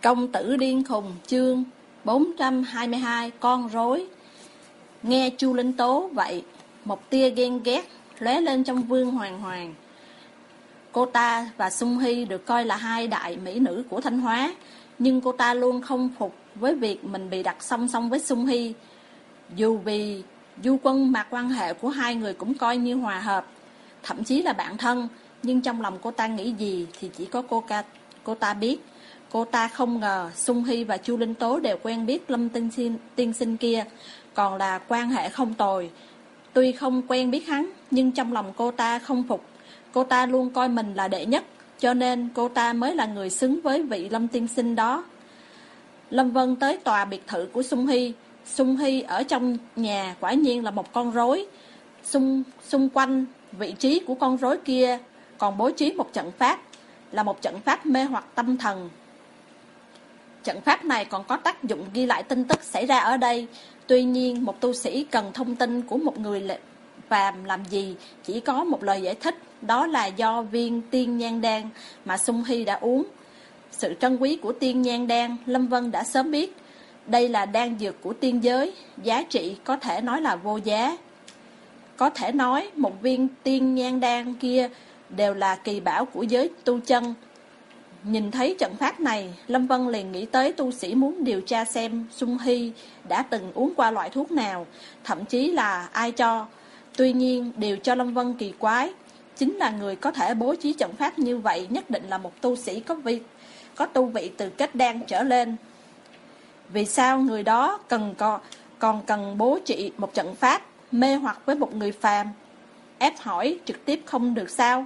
Công tử điên khùng chương 422 con rối. Nghe Chu Linh tố vậy, một tia ghen ghét lóe lên trong Vương Hoàng Hoàng. Cô ta và Sung Hy được coi là hai đại mỹ nữ của Thanh Hóa, nhưng cô ta luôn không phục với việc mình bị đặt song song với Sung Hy. Dù vì du quân mà quan hệ của hai người cũng coi như hòa hợp, thậm chí là bạn thân, nhưng trong lòng cô ta nghĩ gì thì chỉ có cô ta biết. Cô ta không ngờ Sung Hy và Chu Linh Tố đều quen biết Lâm tiên sinh kia, còn là quan hệ không tồi. Tuy không quen biết hắn, nhưng trong lòng cô ta không phục. Cô ta luôn coi mình là đệ nhất, cho nên cô ta mới là người xứng với vị Lâm tiên sinh đó. Lâm Vân tới tòa biệt thự của Sung Hy. Sung Hy ở trong nhà quả nhiên là một con rối. Xung quanh vị trí của con rối kia còn bố trí một trận pháp, là một trận pháp mê hoặc tâm thần. Trận pháp này còn có tác dụng ghi lại tin tức xảy ra ở đây. Tuy nhiên, một tu sĩ cần thông tin của một người phàm làm gì, chỉ có một lời giải thích, đó là do viên tiên nhang đan mà Sung Hy đã uống. Sự trân quý của tiên nhang đan, Lâm Vân đã sớm biết. Đây là đan dược của tiên giới, giá trị có thể nói là vô giá. Có thể nói, một viên tiên nhang đan kia đều là kỳ bảo của giới tu chân. Nhìn thấy trận pháp này, Lâm Vân liền nghĩ tới tu sĩ muốn điều tra xem Sung Hy đã từng uống qua loại thuốc nào, thậm chí là ai cho. Tuy nhiên, điều cho Lâm Vân kỳ quái chính là người có thể bố trí trận pháp như vậy nhất định là một tu sĩ có tu vị từ kết đan trở lên. Vì sao người đó còn cần bố trí một trận pháp mê hoặc với một người phàm? Ép hỏi trực tiếp không được sao?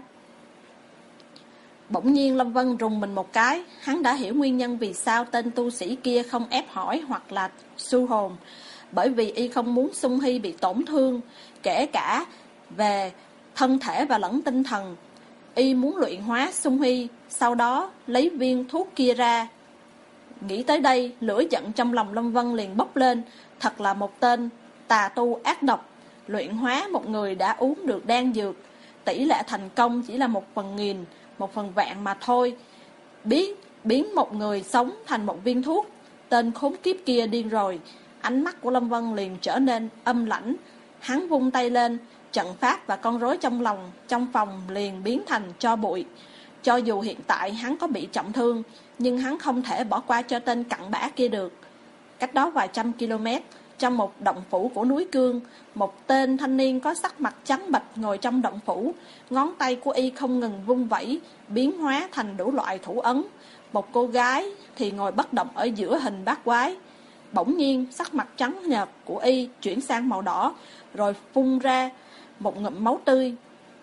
Bỗng nhiên Lâm Vân rùng mình một cái, hắn đã hiểu nguyên nhân vì sao tên tu sĩ kia không ép hỏi hoặc là su hồn. Bởi vì y không muốn Sung Hy bị tổn thương, kể cả về thân thể và lẫn tinh thần. Y muốn luyện hóa Sung Hy, sau đó lấy viên thuốc kia ra. Nghĩ tới đây, lửa giận trong lòng Lâm Vân liền bốc lên. Thật là một tên tà tu ác độc, luyện hóa một người đã uống được đan dược. Tỷ lệ thành công chỉ là 1/1000, 1/10000 mà thôi. Biến một người sống thành một viên thuốc. Tên khốn kiếp kia điên rồi. Ánh mắt của Lâm Vân liền trở nên âm lãnh. Hắn vung tay lên, trận pháp và con rối trong phòng liền biến thành tro bụi. Cho dù hiện tại hắn có bị trọng thương, nhưng hắn không thể bỏ qua cho tên cặn bã kia được. Cách đó vài trăm km, trong một động phủ của núi Cương, một tên thanh niên có sắc mặt trắng bệch ngồi trong động phủ. Ngón tay của y không ngừng vung vẩy, biến hóa thành đủ loại thủ ấn. Một cô gái thì ngồi bất động ở giữa hình bát quái. Bỗng nhiên sắc mặt trắng nhợt của y chuyển sang màu đỏ, rồi phun ra một ngụm máu tươi.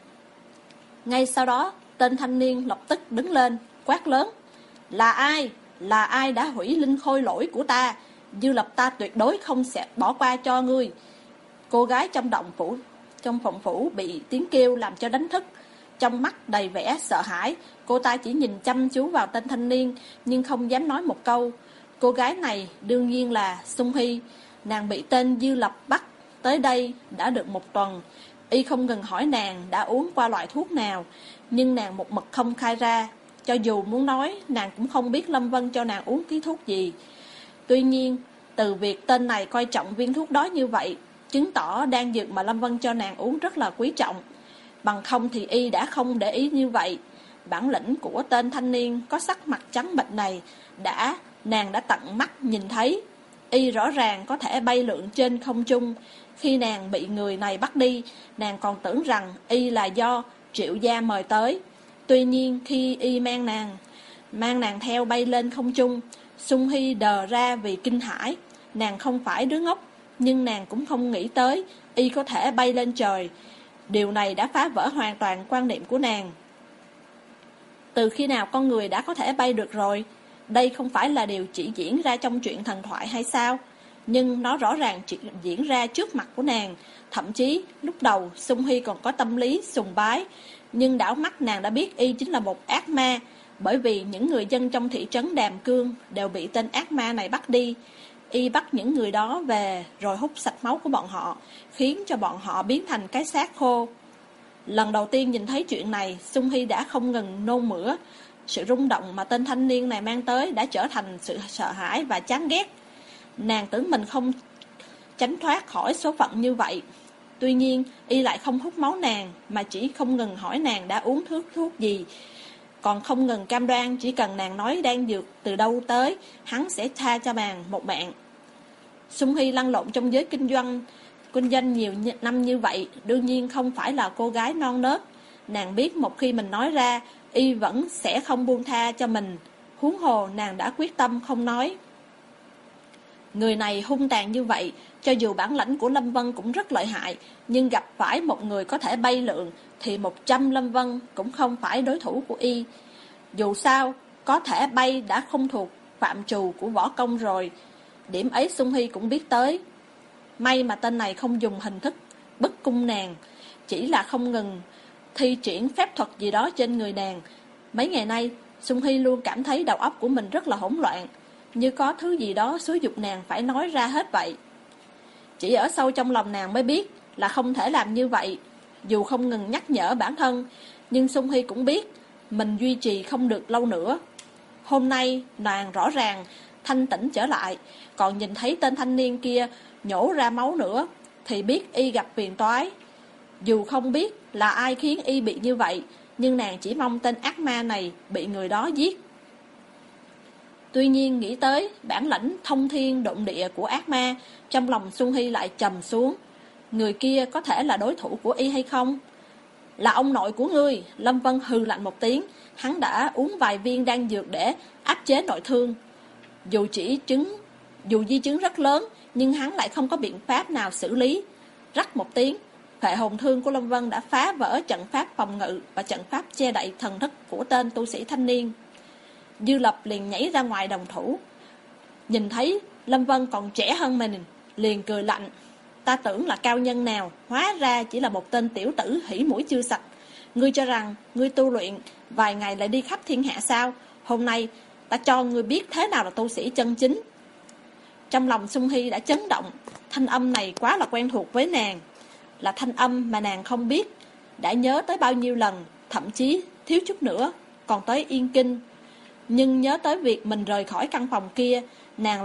Ngay sau đó, tên thanh niên lập tức đứng lên, quát lớn: Là ai? Là ai đã hủy linh khôi lỗi của ta? Dư Lập ta tuyệt đối không sẽ bỏ qua cho ngươi. Cô gái trong phòng phủ bị tiếng kêu làm cho đánh thức. Trong mắt đầy vẻ sợ hãi, cô ta chỉ nhìn chăm chú vào tên thanh niên, nhưng không dám nói một câu. Cô gái này đương nhiên là Sung Hy. Nàng bị tên Dư Lập bắt tới đây đã được 1 tuần. Y không ngừng hỏi nàng đã uống qua loại thuốc nào, nhưng nàng một mực không khai ra. Cho dù muốn nói, nàng cũng không biết Lâm Vân cho nàng uống ký thuốc gì. Tuy nhiên, từ việc tên này coi trọng viên thuốc đó như vậy, chứng tỏ đan dược mà Lâm Vân cho nàng uống rất là quý trọng. Bằng không thì y đã không để ý như vậy. Bản lĩnh của tên thanh niên có sắc mặt trắng bệch này nàng đã tận mắt nhìn thấy. Y rõ ràng có thể bay lượn trên không trung. Khi nàng bị người này bắt đi, nàng còn tưởng rằng y là do Triệu gia mời tới. Tuy nhiên khi y mang nàng theo bay lên không trung, Sung Hy đờ ra vì kinh hãi. Nàng không phải đứa ngốc, nhưng nàng cũng không nghĩ tới y có thể bay lên trời. Điều này đã phá vỡ hoàn toàn quan niệm của nàng. Từ khi nào con người đã có thể bay được rồi? Đây không phải là điều chỉ diễn ra trong truyện thần thoại hay sao? Nhưng nó rõ ràng diễn ra trước mặt của nàng. Thậm chí lúc đầu Sung Hy còn có tâm lý sùng bái, nhưng đảo mắt nàng đã biết y chính là một ác ma. Bởi vì những người dân trong thị trấn Đàm Cương đều bị tên ác ma này bắt đi. Y bắt những người đó về rồi hút sạch máu của bọn họ, khiến cho bọn họ biến thành cái xác khô. Lần đầu tiên nhìn thấy chuyện này, Sung Hy đã không ngừng nôn mửa. Sự rung động mà tên thanh niên này mang tới đã trở thành sự sợ hãi và chán ghét. Nàng tưởng mình không tránh thoát khỏi số phận như vậy. Tuy nhiên, y lại không hút máu nàng, mà chỉ không ngừng hỏi nàng đã uống thuốc gì, còn không ngừng cam đoan chỉ cần nàng nói đan dược từ đâu tới, hắn sẽ tha cho nàng một mạng. Sung Hy lăn lộn trong giới kinh doanh nhiều năm như vậy, đương nhiên không phải là cô gái non nớt. Nàng biết một khi mình nói ra, y vẫn sẽ không buông tha cho mình. Huống hồ nàng đã quyết tâm không nói. Người này hung tàn như vậy, cho dù bản lãnh của Lâm Vân cũng rất lợi hại, nhưng gặp phải một người có thể bay lượn thì 100 Lâm Vân cũng không phải đối thủ của y. Dù sao, có thể bay đã không thuộc phạm trù của võ công rồi. Điểm ấy Sung Hy cũng biết tới. May mà tên này không dùng hình thức bức cung nàng, chỉ là không ngừng thi triển phép thuật gì đó trên người nàng. Mấy ngày nay, Sung Hy luôn cảm thấy đầu óc của mình rất là hỗn loạn, như có thứ gì đó xúi giục nàng phải nói ra hết vậy. Chỉ ở sâu trong lòng nàng mới biết là không thể làm như vậy. Dù không ngừng nhắc nhở bản thân, nhưng Sung Hy cũng biết mình duy trì không được lâu nữa. Hôm nay nàng rõ ràng thanh tỉnh trở lại, còn nhìn thấy tên thanh niên kia nhổ ra máu nữa thì biết y gặp phiền toái. Dù không biết là ai khiến y bị như vậy, nhưng nàng chỉ mong tên ác ma này bị người đó giết. Tuy nhiên nghĩ tới bản lãnh thông thiên động địa của ác ma, trong lòng Sung Hy lại trầm xuống. Người kia có thể là đối thủ của y hay không? Là ông nội của ngươi. Lâm Vân hừ lạnh một tiếng. Hắn đã uống vài viên đan dược để áp chế nội thương. Dù di chứng rất lớn, nhưng hắn lại không có biện pháp nào xử lý. Rắc một tiếng, phệ hồn thương của Lâm Vân đã phá vỡ trận pháp phòng ngự và trận pháp che đậy thần thức của tên tu sĩ thanh niên. Dư Lập liền nhảy ra ngoài đồng thủ. Nhìn thấy Lâm Vân còn trẻ hơn mình, liền cười lạnh. Ta tưởng là cao nhân nào, hóa ra chỉ là một tên tiểu tử hỉ mũi chưa sạch. Ngươi cho rằng ngươi tu luyện vài ngày lại đi khắp thiên hạ sao? Hôm nay ta cho ngươi biết thế nào là tu sĩ chân chính. Trong lòng Sung Hy đã chấn động. Thanh âm này quá là quen thuộc với nàng, là thanh âm mà nàng không biết đã nhớ tới bao nhiêu lần, thậm chí thiếu chút nữa còn tới Yên Kinh. Nhưng nhớ tới việc mình rời khỏi căn phòng kia, nàng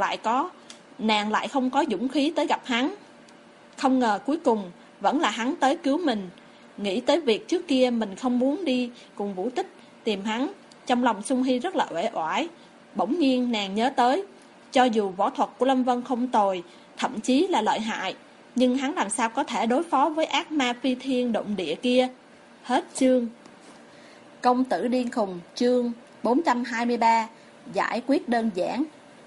lại không có dũng khí tới gặp hắn. Không ngờ cuối cùng vẫn là hắn tới cứu mình. Nghĩ tới việc trước kia mình không muốn đi cùng Vũ Tích tìm hắn, trong lòng Sung Hy rất là uể oải. Bỗng nhiên nàng nhớ tới, cho dù võ thuật của Lâm Vân không tồi, thậm chí là lợi hại, nhưng hắn làm sao có thể đối phó với ác ma phi thiên động địa kia. Hết chương. Công tử điên khùng, chương 423. Giải quyết đơn giản.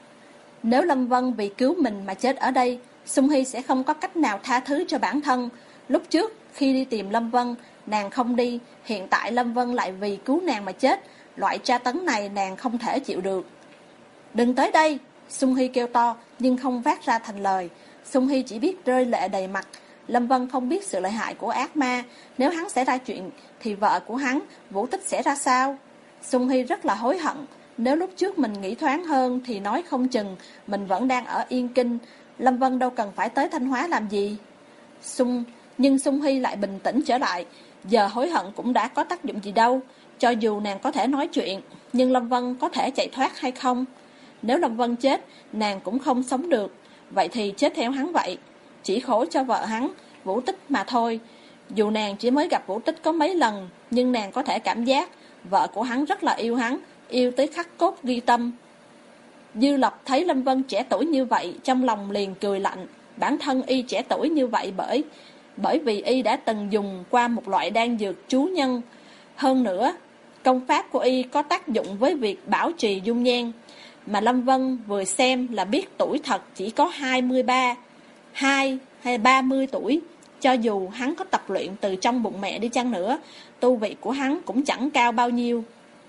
Nếu Lâm Vân vì cứu mình mà chết ở đây, Sung Hy sẽ không có cách nào tha thứ cho bản thân. Lúc trước khi đi tìm Lâm Vân, nàng không đi, hiện tại Lâm Vân lại vì cứu nàng mà chết. Loại tra tấn này nàng không thể chịu được. Đừng tới đây, Sung Hy kêu to nhưng không phát ra thành lời. Sung Hy chỉ biết rơi lệ đầy mặt. Lâm Vân không biết sự lợi hại của ác ma, nếu hắn xảy ra chuyện thì vợ của hắn, Vũ Tích sẽ ra sao? Sung Hy rất là hối hận. Nếu lúc trước mình nghĩ thoáng hơn thì nói không chừng mình vẫn đang ở Yên Kinh. Lâm Vân đâu cần phải tới Thanh Hóa làm gì. Nhưng Sung Hy lại bình tĩnh trở lại. Giờ hối hận cũng đã có tác dụng gì đâu. Cho dù nàng có thể nói chuyện, nhưng Lâm Vân có thể chạy thoát hay không? Nếu Lâm Vân chết, nàng cũng không sống được. Vậy thì chết theo hắn vậy. Chỉ khổ cho vợ hắn, Vũ Tích mà thôi. Dù nàng chỉ mới gặp Vũ Tích có mấy lần, nhưng nàng có thể cảm giác vợ của hắn rất là yêu hắn, yêu tới khắc cốt ghi tâm. Dư Lập thấy Lâm Vân trẻ tuổi như vậy, trong lòng liền cười lạnh. Bản thân y trẻ tuổi như vậy bởi vì y đã từng dùng qua một loại đan dược chú nhân. Hơn nữa, công pháp của y có tác dụng với việc bảo trì dung nhan. Mà Lâm Vân vừa xem là biết tuổi thật chỉ có 23, hay 30 tuổi. Cho dù hắn có tập luyện từ trong bụng mẹ đi chăng nữa, tu vị của hắn cũng chẳng cao bao nhiêu.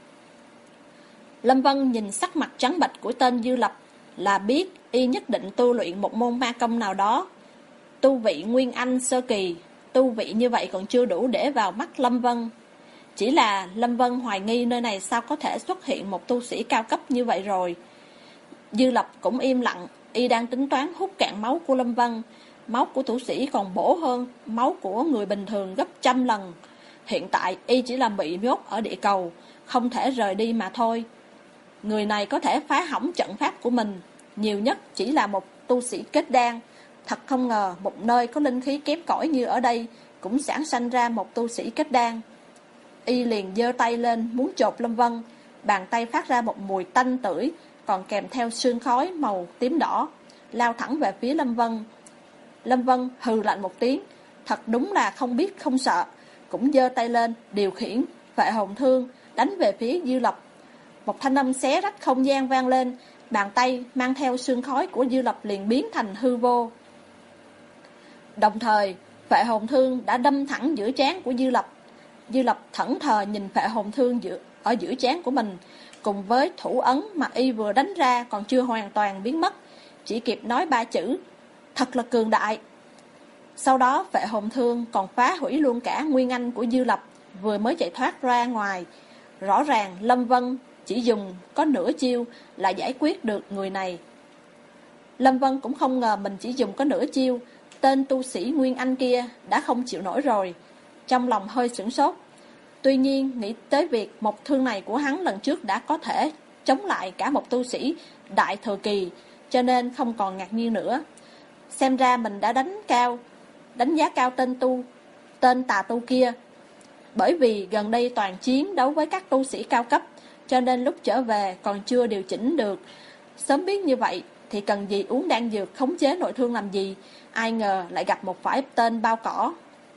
Lâm Vân nhìn sắc mặt trắng bệch của tên Dư Lập là biết y nhất định tu luyện một môn ma công nào đó. Tu vị Nguyên Anh sơ kỳ, tu vị như vậy còn chưa đủ để vào mắt Lâm Vân. Chỉ là Lâm Vân hoài nghi nơi này sao có thể xuất hiện một tu sĩ cao cấp như vậy rồi. Dư Lập cũng im lặng, y đang tính toán hút cạn máu của Lâm Vân. Máu của tu sĩ còn bổ hơn máu của người bình thường gấp trăm lần. Hiện tại y chỉ là bị nhốt ở địa cầu, không thể rời đi mà thôi. Người này có thể phá hỏng trận pháp của mình, nhiều nhất chỉ là một tu sĩ kết đan. Thật không ngờ một nơi có linh khí kém cỏi như ở đây cũng sản sanh ra một tu sĩ kết đan. Y liền giơ tay lên muốn chộp Lâm Vân, bàn tay phát ra một mùi tanh tưởi, còn kèm theo sương khói màu tím đỏ, lao thẳng về phía Lâm Vân. Lâm Vân hừ lạnh một tiếng, thật đúng là không biết không sợ, cũng giơ tay lên điều khiển Phệ Hồn Thương đánh về phía Dư Lập. Một thanh âm xé rách không gian vang lên, bàn tay mang theo sương khói của Dư Lập liền biến thành hư vô. Đồng thời, Phệ Hồn Thương đã đâm thẳng giữa trán của Dư Lập. Dư Lập thẫn thờ nhìn Phệ Hồn Thương ở giữa trán của mình, cùng với thủ ấn mà y vừa đánh ra còn chưa hoàn toàn biến mất, chỉ kịp nói 3 chữ: thật là cường đại. Sau đó Phệ Hồn Thương còn phá hủy luôn cả nguyên anh của Dư Lập vừa mới chạy thoát ra ngoài. Rõ ràng Lâm Vân chỉ dùng có nửa chiêu là giải quyết được người này. Lâm Vân cũng không ngờ mình chỉ dùng có nửa chiêu, tên tu sĩ Nguyên Anh kia đã không chịu nổi rồi, trong lòng hơi sửng sốt. Tuy nhiên nghĩ tới việc một thương này của hắn lần trước đã có thể chống lại cả một tu sĩ đại thừa kỳ, cho nên không còn ngạc nhiên nữa. Xem ra mình đã đánh giá cao tên tà tu kia. Bởi vì gần đây toàn chiến đấu với các tu sĩ cao cấp, cho nên lúc trở về còn chưa điều chỉnh được. Sớm biết như vậy thì cần gì uống đan dược khống chế nội thương làm gì, ai ngờ lại gặp một phải tên bao cỏ.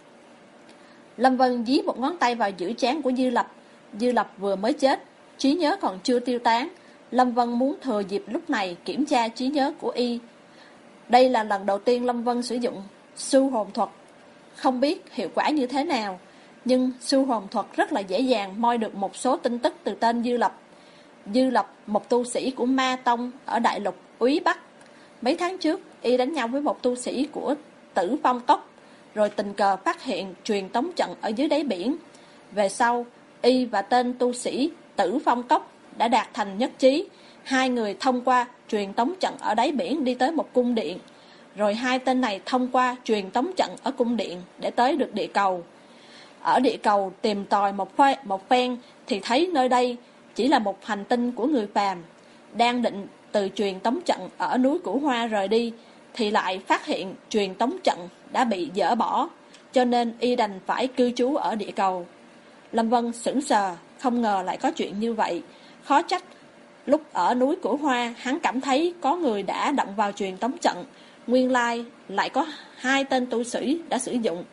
Lâm Vân dí một ngón tay vào giữa trán của Dư Lập. Dư Lập vừa mới chết, trí nhớ còn chưa tiêu tán. Lâm Vân muốn thừa dịp lúc này kiểm tra trí nhớ của y. Đây là lần đầu tiên Lâm Vân sử dụng su hồn thuật, không biết hiệu quả như thế nào, nhưng su hồn thuật rất là dễ dàng moi được một số tin tức từ tên Dư Lập. Dư Lập, một tu sĩ của Ma Tông ở đại lục Úy Bắc. Mấy tháng trước, y đánh nhau với một tu sĩ của Tử Phong Cốc, rồi tình cờ phát hiện truyền tống trận ở dưới đáy biển. Về sau, y và tên tu sĩ Tử Phong Cốc đã đạt thành nhất trí. Hai người thông qua truyền tống trận ở đáy biển đi tới một cung điện, rồi hai tên này thông qua truyền tống trận ở cung điện để tới được địa cầu. Ở địa cầu tìm tòi một phen thì thấy nơi đây chỉ là một hành tinh của người phàm. Đang định từ truyền tống trận ở núi Cửu Hoa rời đi thì lại phát hiện truyền tống trận đã bị dỡ bỏ, cho nên y đành phải cư trú ở địa cầu. Lâm Vân sững sờ, không ngờ lại có chuyện như vậy. Khó trách lúc ở núi Cửu Hoa hắn cảm thấy có người đã động vào truyền tống trận, nguyên lai lại có hai tên tu sĩ đã sử dụng.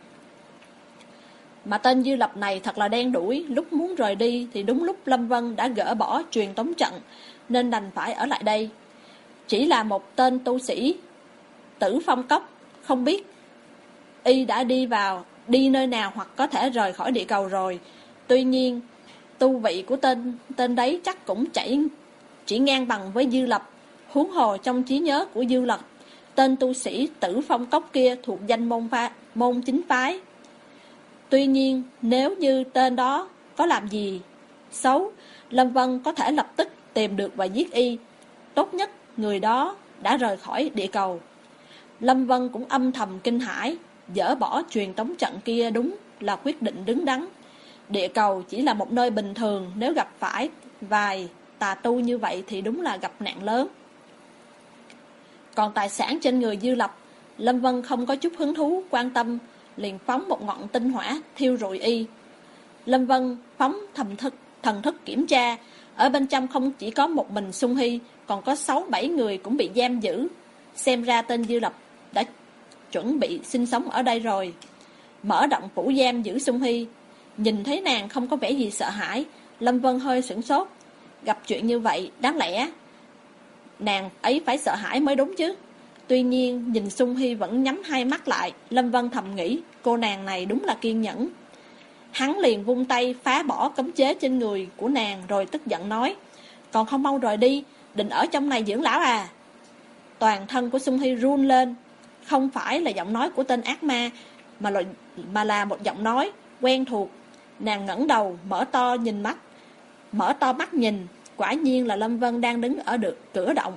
Mà tên Dư Lập này thật là đen đủi, lúc muốn rời đi thì đúng lúc Lâm Vân đã gỡ bỏ truyền tống trận, nên đành phải ở lại đây. Chỉ là một tên tu sĩ Tử Phong Cốc, không biết y đã đi nơi nào hoặc có thể rời khỏi địa cầu rồi. Tuy nhiên tu vị của tên đấy chắc cũng chỉ ngang bằng với Dư Lập. Huống hồ trong trí nhớ của Dư Lập, tên tu sĩ Tử Phong Cốc kia thuộc danh môn chính phái. Tuy nhiên nếu như tên đó có làm gì xấu, Lâm Vân có thể lập tức tìm được và giết y. Tốt nhất người đó đã rời khỏi địa cầu. Lâm Vân cũng âm thầm kinh hãi, dỡ bỏ truyền tống trận kia đúng là quyết định đứng đắn. Địa cầu chỉ là một nơi bình thường, nếu gặp phải vài tà tu như vậy thì đúng là gặp nạn lớn. Còn tài sản trên người Dư Lập, Lâm Vân không có chút hứng thú quan tâm, liền phóng một ngọn tinh hỏa thiêu rụi y. Lâm Vân phóng thần thức kiểm tra, ở bên trong không chỉ có một mình Sung Hy, còn có 6-7 người cũng bị giam giữ. Xem ra tên Dư Lập đã chuẩn bị sinh sống ở đây rồi. Mở động phủ giam giữ Sung Hy, nhìn thấy nàng không có vẻ gì sợ hãi, Lâm Vân hơi sửng sốt. Gặp chuyện như vậy, đáng lẽ nàng ấy phải sợ hãi mới đúng chứ. Tuy nhiên nhìn Sung Hy vẫn nhắm hai mắt lại, Lâm Vân thầm nghĩ cô nàng này đúng là kiên nhẫn. Hắn liền vung tay phá bỏ cấm chế trên người của nàng, rồi tức giận nói: còn không mau rời đi, định ở trong này dưỡng lão à? Toàn thân của Sung Hy run lên. Không phải là giọng nói của tên ác ma, mà là một giọng nói quen thuộc. Nàng ngẩng đầu mở to mắt nhìn, quả nhiên là Lâm Vân đang đứng ở cửa động.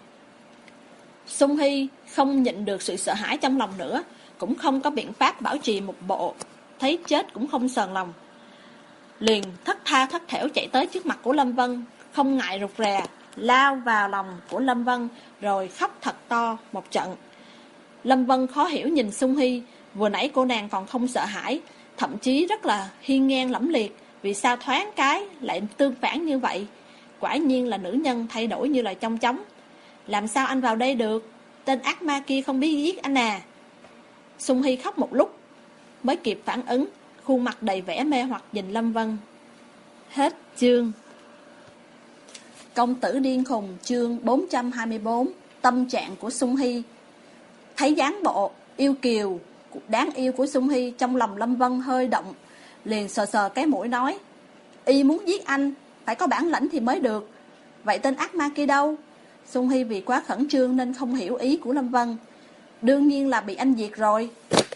Sung Hy không nhịn được sự sợ hãi trong lòng nữa, cũng không có biện pháp bảo trì một bộ, thấy chết cũng không sờn lòng. liền thất tha thất thểu chạy tới trước mặt của Lâm Vân, không ngại rụt rè, lao vào lòng của Lâm Vân rồi khóc thật to một trận. Lâm Vân khó hiểu nhìn Sung Hy, vừa nãy cô nàng còn không sợ hãi, thậm chí rất là hiên ngang lẫm liệt, vì sao thoáng cái lại tương phản như vậy? Quả nhiên là nữ nhân thay đổi như là chong chóng. Làm sao anh vào đây được? Tên ác ma kia không biết giết anh à? Sung Hy khóc một lúc mới kịp phản ứng, khuôn mặt đầy vẻ mê hoặc nhìn Lâm Vân. Hết chương. Công tử điên khùng, chương 424. Tâm trạng của Sung Hy. Thấy dáng bộ yêu kiều đáng yêu của Sung Hy, trong lòng Lâm Vân hơi động, liền sờ sờ cái mũi nói: Y muốn giết anh, phải có bản lãnh thì mới được. Vậy tên ác ma kia đâu? Sung Hy vì quá khẩn trương nên không hiểu ý của Lâm Vân. Đương nhiên là bị anh diệt rồi.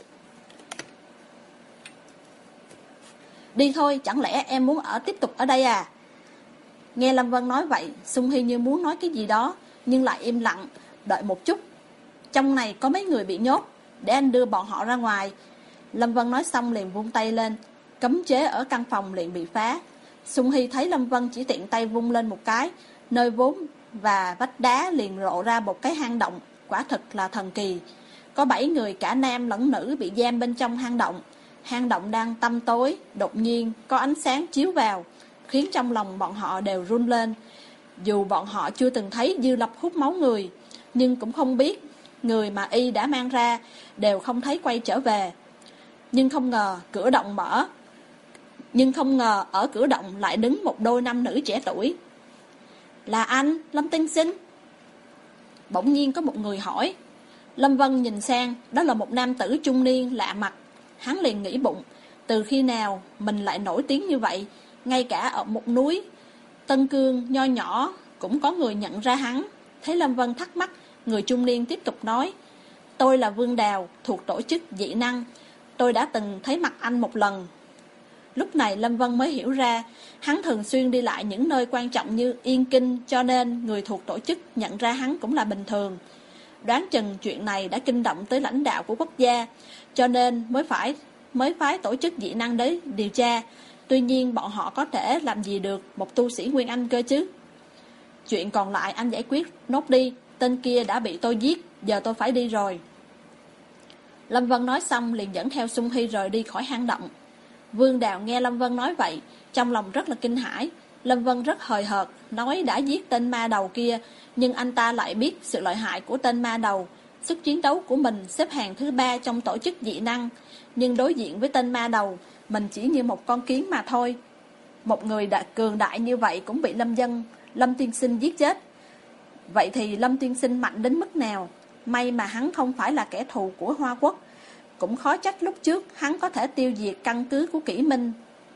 Đi thôi, chẳng lẽ em muốn tiếp tục ở đây à? Nghe Lâm Vân nói vậy, Sung Hy như muốn nói cái gì đó, nhưng lại im lặng, đợi một chút. Trong này có mấy người bị nhốt, để anh đưa bọn họ ra ngoài. Lâm Vân nói xong liền vung tay lên, cấm chế ở căn phòng liền bị phá. Sung Hy thấy Lâm Vân chỉ tiện tay vung lên một cái, nơi vốn và vách đá liền lộ ra một cái hang động, quả thực là thần kỳ. Có 7 người cả nam lẫn nữ bị giam bên trong hang động. Hang động đang tăm tối, đột nhiên có ánh sáng chiếu vào, khiến trong lòng bọn họ đều run lên. Dù bọn họ chưa từng thấy Dư Lập hút máu người, nhưng cũng không biết người mà y đã mang ra đều không thấy quay trở về. Nhưng không ngờ ở cửa động lại đứng một đôi nam nữ trẻ tuổi. Là anh, Lâm tiên sinh? Bỗng nhiên có một người hỏi. Lâm Vân nhìn sang, đó là một nam tử trung niên lạ mặt. Hắn liền nghĩ bụng, từ khi nào mình lại nổi tiếng như vậy, ngay cả ở một núi Tân Cương nho nhỏ cũng có người nhận ra hắn. Thấy Lâm Vân thắc mắc, người trung niên tiếp tục nói: Tôi là Vương Đào, thuộc tổ chức dị năng. Tôi đã từng thấy mặt anh một lần. Lúc này Lâm Vân mới hiểu ra, hắn thường xuyên đi lại những nơi quan trọng như Yên Kinh, cho nên người thuộc tổ chức nhận ra hắn cũng là bình thường. Đoán chừng chuyện này đã kinh động tới lãnh đạo của quốc gia, cho nên mới phái tổ chức dị năng đến điều tra. Tuy nhiên bọn họ có thể làm gì được một tu sĩ Nguyên Anh cơ chứ? Chuyện còn lại anh giải quyết nốt đi, tên kia đã bị tôi giết, giờ tôi phải đi rồi. Lâm Vân nói xong liền dẫn theo Sung Hy rời đi khỏi hang động. Vương Đào nghe Lâm Vân nói vậy, trong lòng rất là kinh hãi. Lâm Vân rất hời hợt, nói đã giết tên ma đầu kia, nhưng anh ta lại biết sự lợi hại của tên ma đầu. Sức chiến đấu của mình xếp hạng thứ 3 trong tổ chức dị năng, nhưng đối diện với tên ma đầu, mình chỉ như một con kiến mà thôi. Một người cường đại như vậy cũng bị Lâm tiên sinh giết chết. Vậy thì Lâm tiên sinh mạnh đến mức nào? May mà hắn không phải là kẻ thù của Hoa Quốc. Cũng khó trách lúc trước hắn có thể tiêu diệt căn cứ của Kỷ Minh.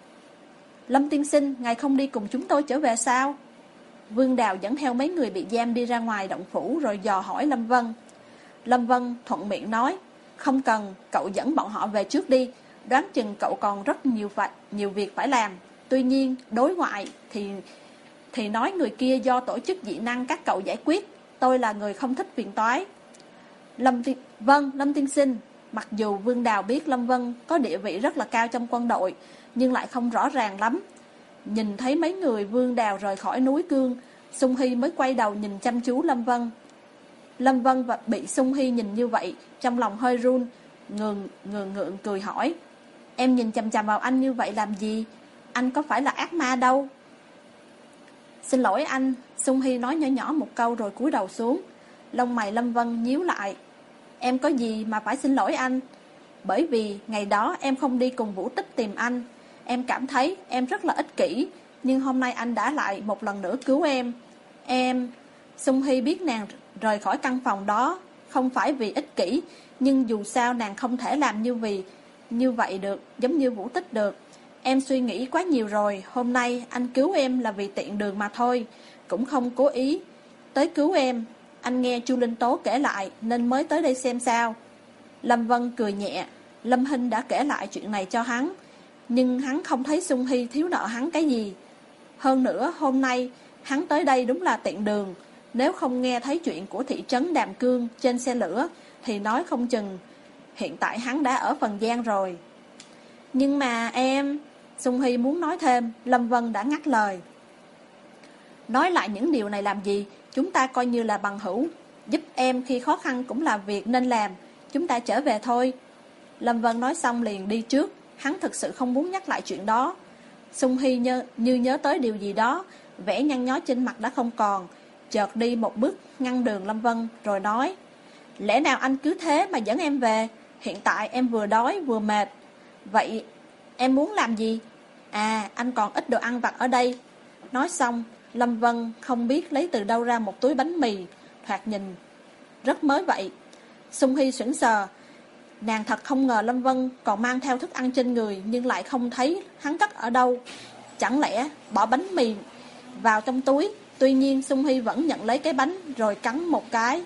Lâm tiên sinh, ngài không đi cùng chúng tôi trở về sao? Vương Đào dẫn theo mấy người bị giam đi ra ngoài động phủ rồi dò hỏi Lâm Vân. Lâm Vân thuận miệng nói: Không cần, cậu dẫn bọn họ về trước đi. Đoán chừng cậu còn rất nhiều việc phải làm. Tuy nhiên đối ngoại thì nói người kia do tổ chức dị năng các cậu giải quyết. Tôi là người không thích phiền toái. Vâng, Lâm tiên sinh. Mặc dù Vương Đào biết Lâm Vân có địa vị rất là cao trong quân đội, nhưng lại không rõ ràng lắm. Nhìn thấy mấy người Vương Đào rời khỏi núi Cương, Sung Hy mới quay đầu nhìn chăm chú Lâm Vân. Lâm Vân bị Sung Hy nhìn như vậy, trong lòng hơi run, ngượng cười hỏi: Em nhìn chằm chằm vào anh như vậy làm gì? Anh có phải là ác ma đâu. Xin lỗi anh, Sung Hy nói nhỏ nhỏ một câu rồi cúi đầu xuống. Lông mày Lâm Vân nhíu lại. Em có gì mà phải xin lỗi anh? Bởi vì ngày đó em không đi cùng Vũ Tích tìm anh. Em cảm thấy em rất là ích kỷ, nhưng hôm nay anh đã lại một lần nữa cứu em. Sung Hy biết nàng rời khỏi căn phòng đó không phải vì ích kỷ, nhưng dù sao nàng không thể làm như vậy được, giống như Vũ Tích được. Em suy nghĩ quá nhiều rồi, hôm nay anh cứu em là vì tiện đường mà thôi, cũng không cố ý tới cứu em. Anh nghe Chu Linh Tố kể lại nên mới tới đây xem sao. Lâm Vân cười nhẹ. Lâm Hinh đã kể lại chuyện này cho hắn, nhưng hắn không thấy Sung Hy thiếu nợ hắn cái gì. Hơn nữa hôm nay hắn tới đây đúng là tiện đường. Nếu không nghe thấy chuyện của thị trấn Đàm Cương trên xe lửa thì nói không chừng hiện tại hắn đã ở Phần Giang rồi. Nhưng mà em... Sung Hy muốn nói thêm, Lâm Vân đã ngắt lời. Nói lại những điều này làm gì? Chúng ta coi như là bằng hữu. Giúp em khi khó khăn cũng là việc nên làm. Chúng ta trở về thôi. Lâm Vân nói xong liền đi trước. Hắn thực sự không muốn nhắc lại chuyện đó. Sung Hy như nhớ tới điều gì đó, vẻ nhăn nhó trên mặt đã không còn. Chợt đi một bước ngăn đường Lâm Vân rồi nói: Lẽ nào anh cứ thế mà dẫn em về? Hiện tại em vừa đói vừa mệt. Vậy em muốn làm gì? À, anh còn ít đồ ăn vặt ở đây. Nói xong, Lâm Vân không biết lấy từ đâu ra một túi bánh mì, thoạt nhìn rất mới vậy. Sung Hy sững sờ. Nàng thật không ngờ Lâm Vân còn mang theo thức ăn trên người, nhưng lại không thấy hắn cất ở đâu. Chẳng lẽ bỏ bánh mì vào trong túi? Tuy nhiên Sung Hy vẫn nhận lấy cái bánh rồi cắn một cái.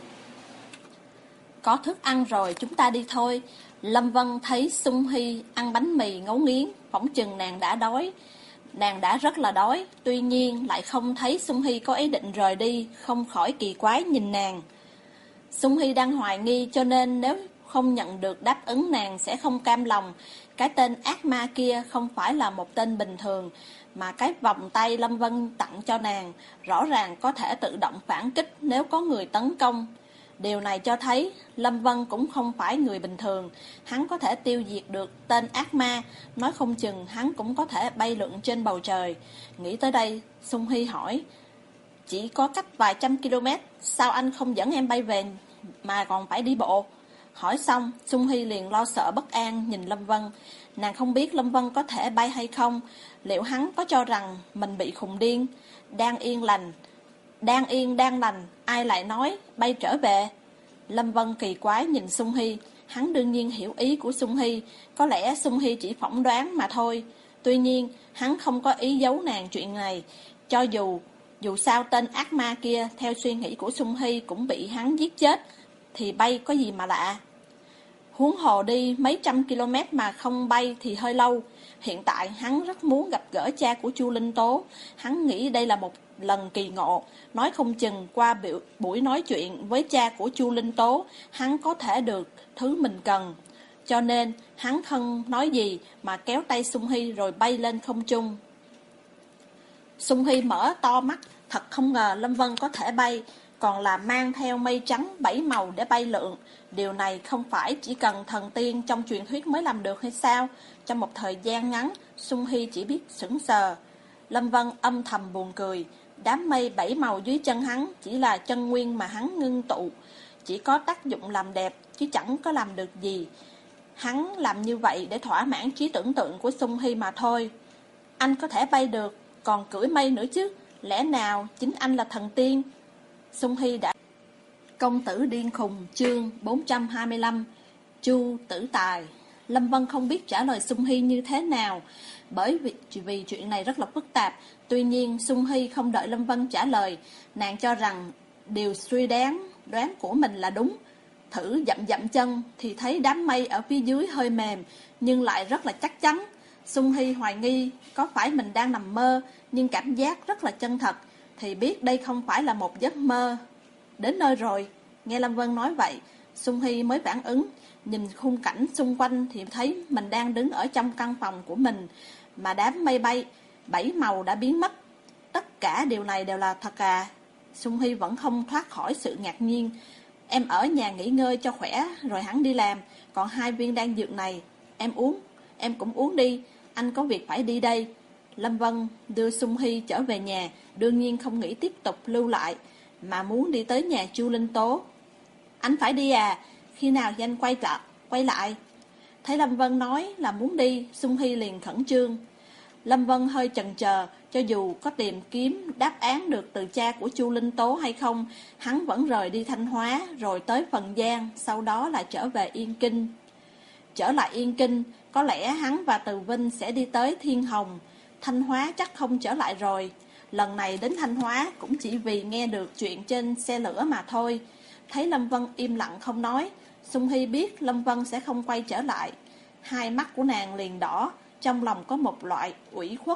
Có thức ăn rồi, chúng ta đi thôi. Lâm Vân thấy Sung Hy ăn bánh mì ngấu nghiến, phỏng chừng nàng đã đói. Nàng đã rất là đói, tuy nhiên lại không thấy Sung Hy có ý định rời đi, không khỏi kỳ quái nhìn nàng. Sung Hy đang hoài nghi, cho nên nếu không nhận được đáp ứng nàng sẽ không cam lòng. Cái tên ác ma kia không phải là một tên bình thường, mà cái vòng tay Lâm Vân tặng cho nàng rõ ràng có thể tự động phản kích nếu có người tấn công. Điều này cho thấy Lâm Vân cũng không phải người bình thường. Hắn có thể tiêu diệt được tên ác ma, nói không chừng hắn cũng có thể bay lượn trên bầu trời. Nghĩ tới đây, Sung Hy hỏi: Chỉ có cách vài trăm km, sao anh không dẫn em bay về mà còn phải đi bộ? Hỏi xong, Sung Hy liền lo sợ bất an nhìn Lâm Vân. Nàng không biết Lâm Vân có thể bay hay không. Liệu hắn có cho rằng mình bị khùng điên? Đang yên lành, ai lại nói bay trở về? Lâm Vân kỳ quái nhìn Sung Hy. Hắn đương nhiên hiểu ý của Sung Hy. Có lẽ Sung Hy chỉ phỏng đoán mà thôi. Tuy nhiên hắn không có ý giấu nàng chuyện này. Cho dù sao tên ác ma kia theo suy nghĩ của Sung Hy cũng bị hắn giết chết, thì bay có gì mà lạ. Huống hồ đi mấy trăm km mà không bay thì hơi lâu. Hiện tại hắn rất muốn gặp gỡ cha của Chu Linh Tố. Hắn nghĩ đây là một lần kỳ ngộ. Nói không chừng qua buổi nói chuyện với cha của Chu Linh Tố, hắn có thể được thứ mình cần. Cho nên hắn không nói gì mà kéo tay Sung Hy rồi bay lên không trung. Sung Hy mở to mắt. Thật không ngờ Lâm Vân có thể bay, còn là mang theo mây trắng 7 màu để bay lượn. Điều này không phải chỉ cần thần tiên trong truyền thuyết mới làm được hay sao? Trong một thời gian ngắn, Sung Hy chỉ biết sững sờ. Lâm Vân âm thầm buồn cười. Đám mây 7 màu dưới chân hắn chỉ là chân nguyên mà hắn ngưng tụ, chỉ có tác dụng làm đẹp chứ chẳng có làm được gì. Hắn làm như vậy để thỏa mãn trí tưởng tượng của Sung Hy mà thôi. Anh có thể bay được, còn cưỡi mây nữa chứ? Lẽ nào chính anh là thần tiên? Sung Hy đã... Công tử điên khùng, chương 425, Chu Tử Tài. Lâm Vân không biết trả lời Sung Hy như thế nào, bởi vì chuyện này rất là phức tạp. Tuy nhiên Sung Hy không đợi Lâm Vân trả lời, nàng cho rằng điều suy đoán của mình là đúng. Thử dậm chân thì thấy đám mây ở phía dưới hơi mềm, nhưng lại rất là chắc chắn. Sung Hy hoài nghi có phải mình đang nằm mơ, nhưng cảm giác rất là chân thật, thì biết đây không phải là một giấc mơ. Đến nơi rồi. Nghe Lâm Vân nói vậy, Sung Hy mới phản ứng. Nhìn khung cảnh xung quanh thì thấy mình đang đứng ở trong căn phòng của mình, mà đám mây bay 7 màu đã biến mất. Tất cả điều này đều là thật à? Sung Hy vẫn không thoát khỏi sự ngạc nhiên. Em ở nhà nghỉ ngơi cho khỏe rồi hẳn đi làm. Còn 2 viên đan dược này em cũng uống đi. Anh có việc phải đi đây. Lâm Vân đưa Sung Hy trở về nhà, đương nhiên không nghĩ tiếp tục lưu lại, mà muốn đi tới nhà Chu Linh Tố. Anh phải đi à? Khi nào thì anh quay lại? Thấy Lâm Vân nói là muốn đi, Sung Hy liền khẩn trương. Lâm Vân hơi chần chờ, cho dù có tìm kiếm đáp án được từ cha của Chu Linh Tố hay không, hắn vẫn rời đi Thanh Hóa, rồi tới Phần Giang, sau đó lại trở về Yên Kinh. Trở lại Yên Kinh, có lẽ hắn và Từ Vinh sẽ đi tới Thiên Hồng. Thanh Hóa chắc không trở lại rồi. Lần này đến Thanh Hóa cũng chỉ vì nghe được chuyện trên xe lửa mà thôi. Thấy Lâm Vân im lặng không nói, Sung Hy biết Lâm Vân sẽ không quay trở lại. Hai mắt của nàng liền đỏ, trong lòng có một loại ủy khuất.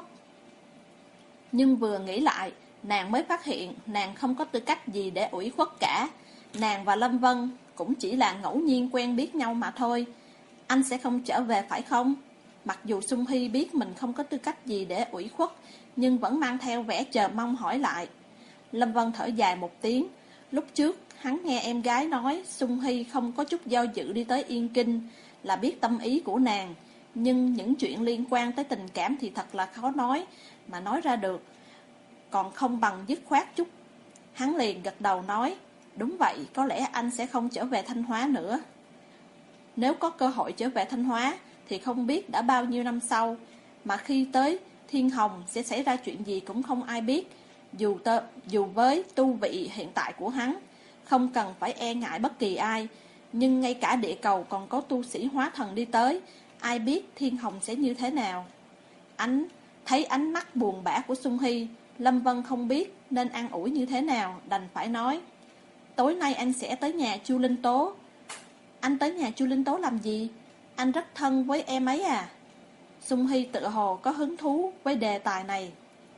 Nhưng vừa nghĩ lại, nàng mới phát hiện nàng không có tư cách gì để ủy khuất cả. Nàng và Lâm Vân cũng chỉ là ngẫu nhiên quen biết nhau mà thôi. Anh sẽ không trở về phải không? Mặc dù Sung Hy biết mình không có tư cách gì để ủy khuất, nhưng vẫn mang theo vẻ chờ mong hỏi lại. Lâm Vân thở dài một tiếng. Lúc trước hắn nghe em gái nói Sung Hy không có chút do dự đi tới Yên Kinh là biết tâm ý của nàng, nhưng những chuyện liên quan tới tình cảm thì thật là khó nói, mà nói ra được còn không bằng dứt khoát chút. Hắn liền gật đầu nói, đúng vậy, có lẽ anh sẽ không trở về Thanh Hóa nữa. Nếu có cơ hội trở về Thanh Hóa thì không biết đã bao nhiêu năm sau, mà khi tới Thiên Hồng sẽ xảy ra chuyện gì cũng không ai biết. Dù với tu vị hiện tại của hắn, không cần phải e ngại bất kỳ ai, nhưng ngay cả địa cầu còn có tu sĩ hóa thần đi tới, ai biết Thiên Hồng sẽ như thế nào. Thấy ánh mắt buồn bã của Sung Hy, Lâm Vân không biết nên an ủi như thế nào, đành phải nói, tối nay anh sẽ tới nhà Chu Linh Tố. Anh tới nhà Chu Linh Tố làm gì? Anh rất thân với em ấy à? Sung Hy tự hồ có hứng thú với đề tài này.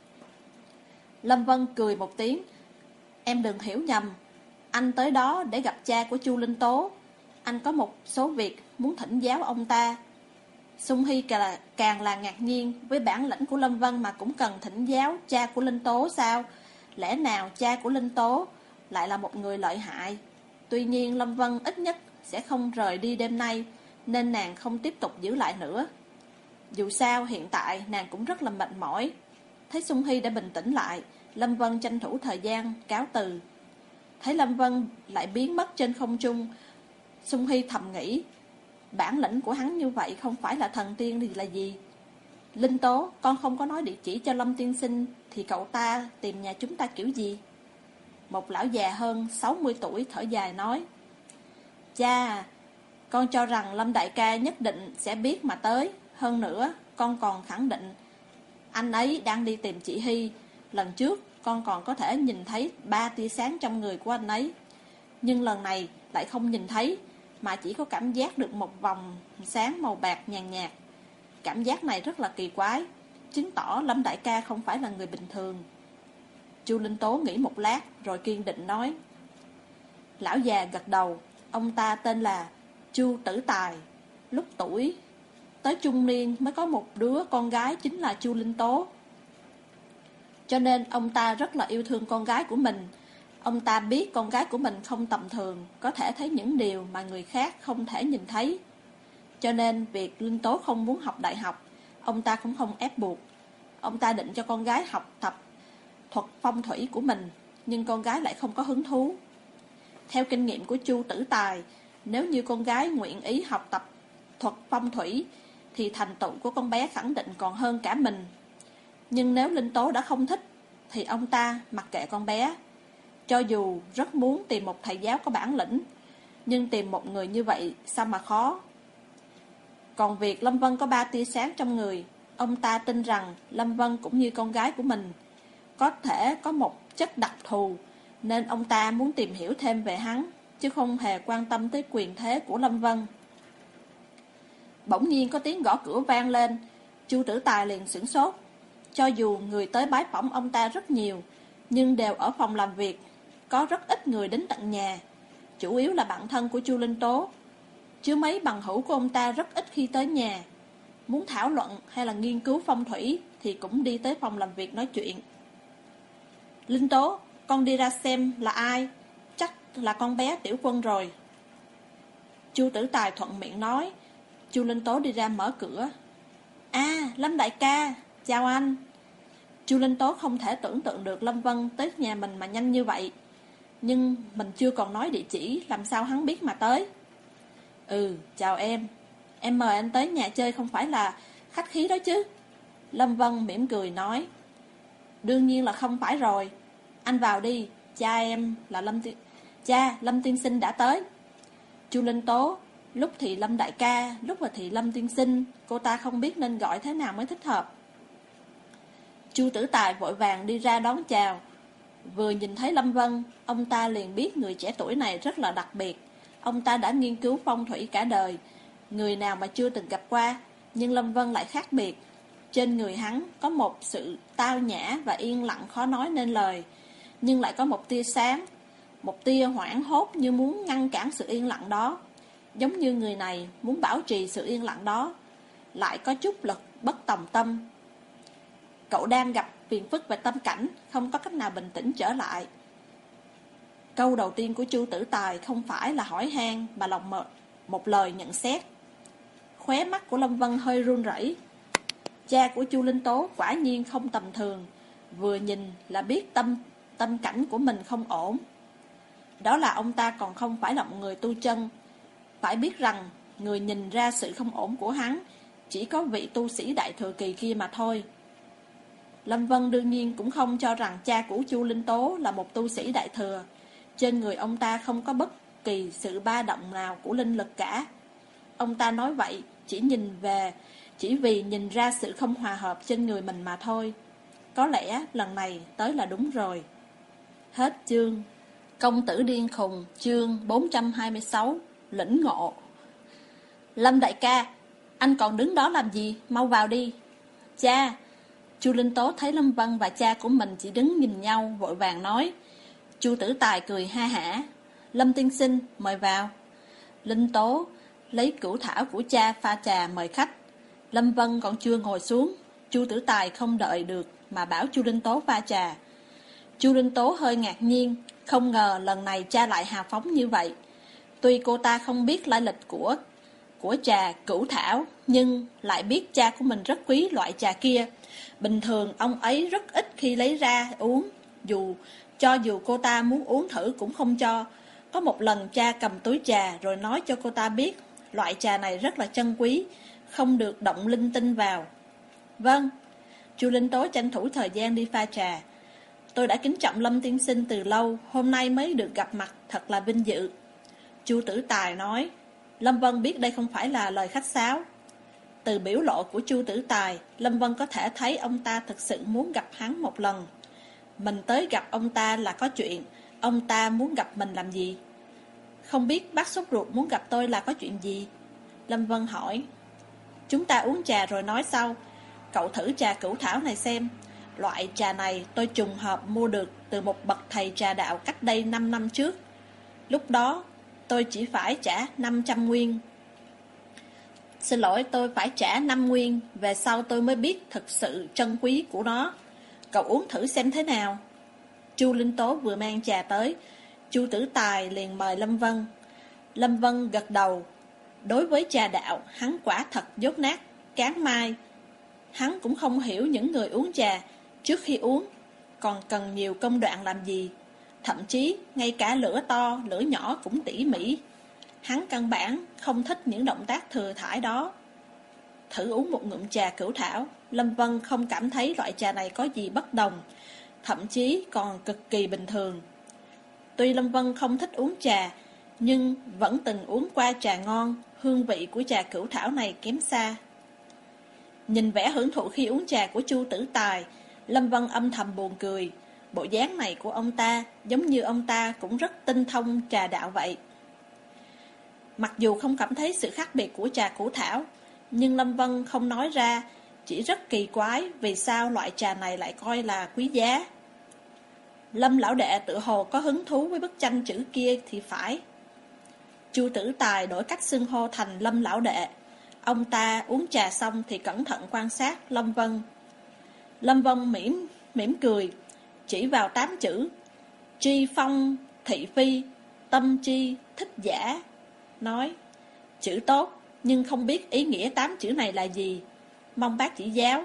Lâm Vân cười một tiếng, em đừng hiểu nhầm, anh tới đó để gặp cha của Chu Linh Tố. Anh có một số việc muốn thỉnh giáo ông ta. Sung Hy càng là ngạc nhiên, với bản lĩnh của Lâm Vân mà cũng cần thỉnh giáo cha của Linh Tố sao? Lẽ nào cha của Linh Tố lại là một người lợi hại? Tuy nhiên Lâm Vân ít nhất sẽ không rời đi đêm nay, nên nàng không tiếp tục giữ lại nữa. Dù sao hiện tại nàng cũng rất là mệt mỏi. Thấy Sung Hy đã bình tĩnh lại, Lâm Vân tranh thủ thời gian cáo từ. Thấy Lâm Vân lại biến mất trên không trung, Sung Hy thầm nghĩ, bản lĩnh của hắn như vậy không phải là thần tiên thì là gì? Linh Tố, con không có nói địa chỉ cho Lâm tiên sinh thì cậu ta tìm nhà chúng ta kiểu gì? Một lão già hơn 60 tuổi thở dài nói, cha, con cho rằng Lâm đại ca nhất định sẽ biết mà tới. Hơn nữa, con còn khẳng định anh ấy đang đi tìm chị Hy. Lần trước, con còn có thể nhìn thấy 3 tia sáng trong người của anh ấy. Nhưng lần này lại không nhìn thấy, mà chỉ có cảm giác được một vòng sáng màu bạc nhàn nhạt. Cảm giác này rất là kỳ quái, chứng tỏ Lâm đại ca không phải là người bình thường. Chu Linh Tố nghĩ một lát rồi kiên định nói. Lão già gật đầu, ông ta tên là Chu Tử Tài. Lúc tuổi tới trung niên mới có một đứa con gái chính là Chu Linh Tố. Cho nên ông ta rất là yêu thương con gái của mình. Ông ta biết con gái của mình không tầm thường, có thể thấy những điều mà người khác không thể nhìn thấy. Cho nên việc Linh Tố không muốn học đại học, ông ta cũng không ép buộc. Ông ta định cho con gái học tập thuật phong thủy của mình, nhưng con gái lại không có hứng thú. Theo kinh nghiệm của Chu Tử Tài, nếu như con gái nguyện ý học tập thuật phong thủy thì thành tựu của con bé khẳng định còn hơn cả mình. Nhưng nếu Linh Tố đã không thích thì ông ta mặc kệ con bé. Cho dù rất muốn tìm một thầy giáo có bản lĩnh, nhưng tìm một người như vậy sao mà khó. Còn việc Lâm Vân có 3 tia sáng trong người, ông ta tin rằng Lâm Vân cũng như con gái của mình, có thể có một chất đặc thù, nên ông ta muốn tìm hiểu thêm về hắn, chứ không hề quan tâm tới quyền thế của Lâm Vân. Bỗng nhiên có tiếng gõ cửa vang lên, Chu Tử Tài liền sửng sốt. Cho dù người tới bái phỏng ông ta rất nhiều, nhưng đều ở phòng làm việc, có rất ít người đến tận nhà. Chủ yếu là bạn thân của Chu Linh Tố, chứ mấy bằng hữu của ông ta rất ít khi tới nhà. Muốn thảo luận hay là nghiên cứu phong thủy thì cũng đi tới phòng làm việc nói chuyện. Linh Tố, con đi ra xem là ai, chắc là con bé Tiểu Quân rồi. Chu Tử Tài thuận miệng nói. Chu Linh Tố đi ra mở cửa. À, Lâm đại ca, chào anh. Chu Linh Tố không thể tưởng tượng được Lâm Vân tới nhà mình mà nhanh như vậy. Nhưng mình chưa còn nói địa chỉ, làm sao hắn biết mà tới. Ừ, chào em. Em mời anh tới nhà chơi không phải là khách khí đó chứ. Lâm Vân mỉm cười nói. Đương nhiên là không phải rồi. Anh vào đi, cha em là Lâm tiên sinh đã tới. Chu Linh Tố, lúc thì Lâm đại ca, lúc thì Lâm tiên sinh, cô ta không biết nên gọi thế nào mới thích hợp. Chu Tử Tài vội vàng đi ra đón chào. Vừa nhìn thấy Lâm Vân, ông ta liền biết người trẻ tuổi này rất là đặc biệt. Ông ta đã nghiên cứu phong thủy cả đời, người nào mà chưa từng gặp qua, nhưng Lâm Vân lại khác biệt. Trên người hắn có một sự tao nhã và yên lặng khó nói nên lời, nhưng lại có một tia sáng, một tia hoảng hốt như muốn ngăn cản sự yên lặng đó. Giống như người này muốn bảo trì sự yên lặng đó. lại có chút lực bất tòng tâm. Cậu đang gặp phiền phức về tâm cảnh, không có cách nào bình tĩnh trở lại. Câu đầu tiên của Chu Tử Tài không phải là hỏi han mà là một lời nhận xét. Khóe mắt của Lâm Vân hơi run rẩy. Cha của Chu Linh Tố quả nhiên không tầm thường, vừa nhìn là biết tâm cảnh của mình không ổn. Đó là ông ta còn không phải là một người tu chân. Phải biết rằng người nhìn ra sự không ổn của hắn chỉ có vị tu sĩ đại thừa kỳ kia mà thôi. Lâm Vân đương nhiên cũng không cho rằng cha của Chu Linh Tố là một tu sĩ đại thừa. Trên người ông ta không có bất kỳ sự ba động nào của linh lực cả. Ông ta nói vậy chỉ vì nhìn ra sự không hòa hợp trên người mình mà thôi. Có lẽ lần này tới là đúng rồi. Hết chương. Công tử điên khùng, chương 426, lĩnh ngộ. Lâm đại ca, anh còn đứng đó làm gì, mau vào đi. Cha. Chu Linh Tố thấy Lâm Vân và cha của mình chỉ đứng nhìn nhau, vội vàng nói. Chu Tử Tài cười ha hả. Lâm tiên sinh, mời vào. Linh Tố lấy cửu thảo của cha pha trà mời khách. Lâm Vân còn chưa ngồi xuống, Chu Tử Tài không đợi được mà bảo Chu Linh Tố pha trà. Chu Linh Tố hơi ngạc nhiên, không ngờ lần này cha lại hào phóng như vậy. Tuy cô ta không biết lai lịch của trà cửu thảo, nhưng lại biết cha của mình rất quý loại trà kia. Bình thường ông ấy rất ít khi lấy ra uống, cho dù cô ta muốn uống thử cũng không cho. Có một lần cha cầm túi trà rồi nói cho cô ta biết loại trà này rất là chân quý, không được động linh tinh vào. Vâng. Chu Linh Tố tranh thủ thời gian đi pha trà. Tôi đã kính trọng Lâm tiên sinh từ lâu, hôm nay mới được gặp mặt, thật là vinh dự. Chu Tử Tài nói. Lâm Vân biết đây không phải là lời khách sáo. Từ biểu lộ của Chu Tử Tài, Lâm Vân có thể thấy ông ta thực sự muốn gặp hắn một lần. Mình tới gặp ông ta là có chuyện, ông ta muốn gặp mình làm gì? Không biết bác sốt ruột muốn gặp tôi là có chuyện gì? Lâm Vân hỏi. Chúng ta uống trà rồi nói sau. Cậu thử trà cửu thảo này xem. Loại trà này tôi trùng hợp mua được từ một bậc thầy trà đạo cách đây 5 năm trước. Lúc đó tôi chỉ phải trả 500 nguyên. Xin lỗi, tôi phải trả 5 nguyên. Về sau tôi mới biết thực sự trân quý của nó. Cậu uống thử xem thế nào. Chu Linh Tố vừa mang trà tới, Chu Tử Tài liền mời Lâm Vân. Lâm Vân gật đầu. Đối với trà đạo, hắn quả thật dốt nát, cán mai. Hắn cũng không hiểu những người uống trà trước khi uống còn cần nhiều công đoạn làm gì. Thậm chí ngay cả lửa to, lửa nhỏ cũng tỉ mỉ. Hắn căn bản không thích những động tác thừa thãi đó. Thử uống một ngụm trà cửu thảo, Lâm Vân không cảm thấy loại trà này có gì bất đồng, thậm chí còn cực kỳ bình thường. Tuy Lâm Vân không thích uống trà, nhưng vẫn từng uống qua trà ngon, hương vị của trà cửu thảo này kém xa. Nhìn vẻ hưởng thụ khi uống trà của Chu Tử Tài, Lâm Vân âm thầm buồn cười. Bộ dáng này của ông ta giống như ông ta cũng rất tinh thông trà đạo vậy. Mặc dù không cảm thấy sự khác biệt của trà cửu thảo, nhưng Lâm Vân không nói ra, chỉ rất kỳ quái vì sao loại trà này lại coi là quý giá. Lâm lão đệ tự hồ có hứng thú với bức tranh chữ kia thì phải. Chu Tử Tài đổi cách xưng hô thành Lâm lão đệ. Ông ta uống trà xong thì cẩn thận quan sát Lâm Vân. Lâm Vân mỉm cười, chỉ vào 8 chữ: tri phong thị phi, tâm chi thích giả. Nói, chữ tốt, nhưng không biết ý nghĩa 8 chữ này là gì, mong bác chỉ giáo.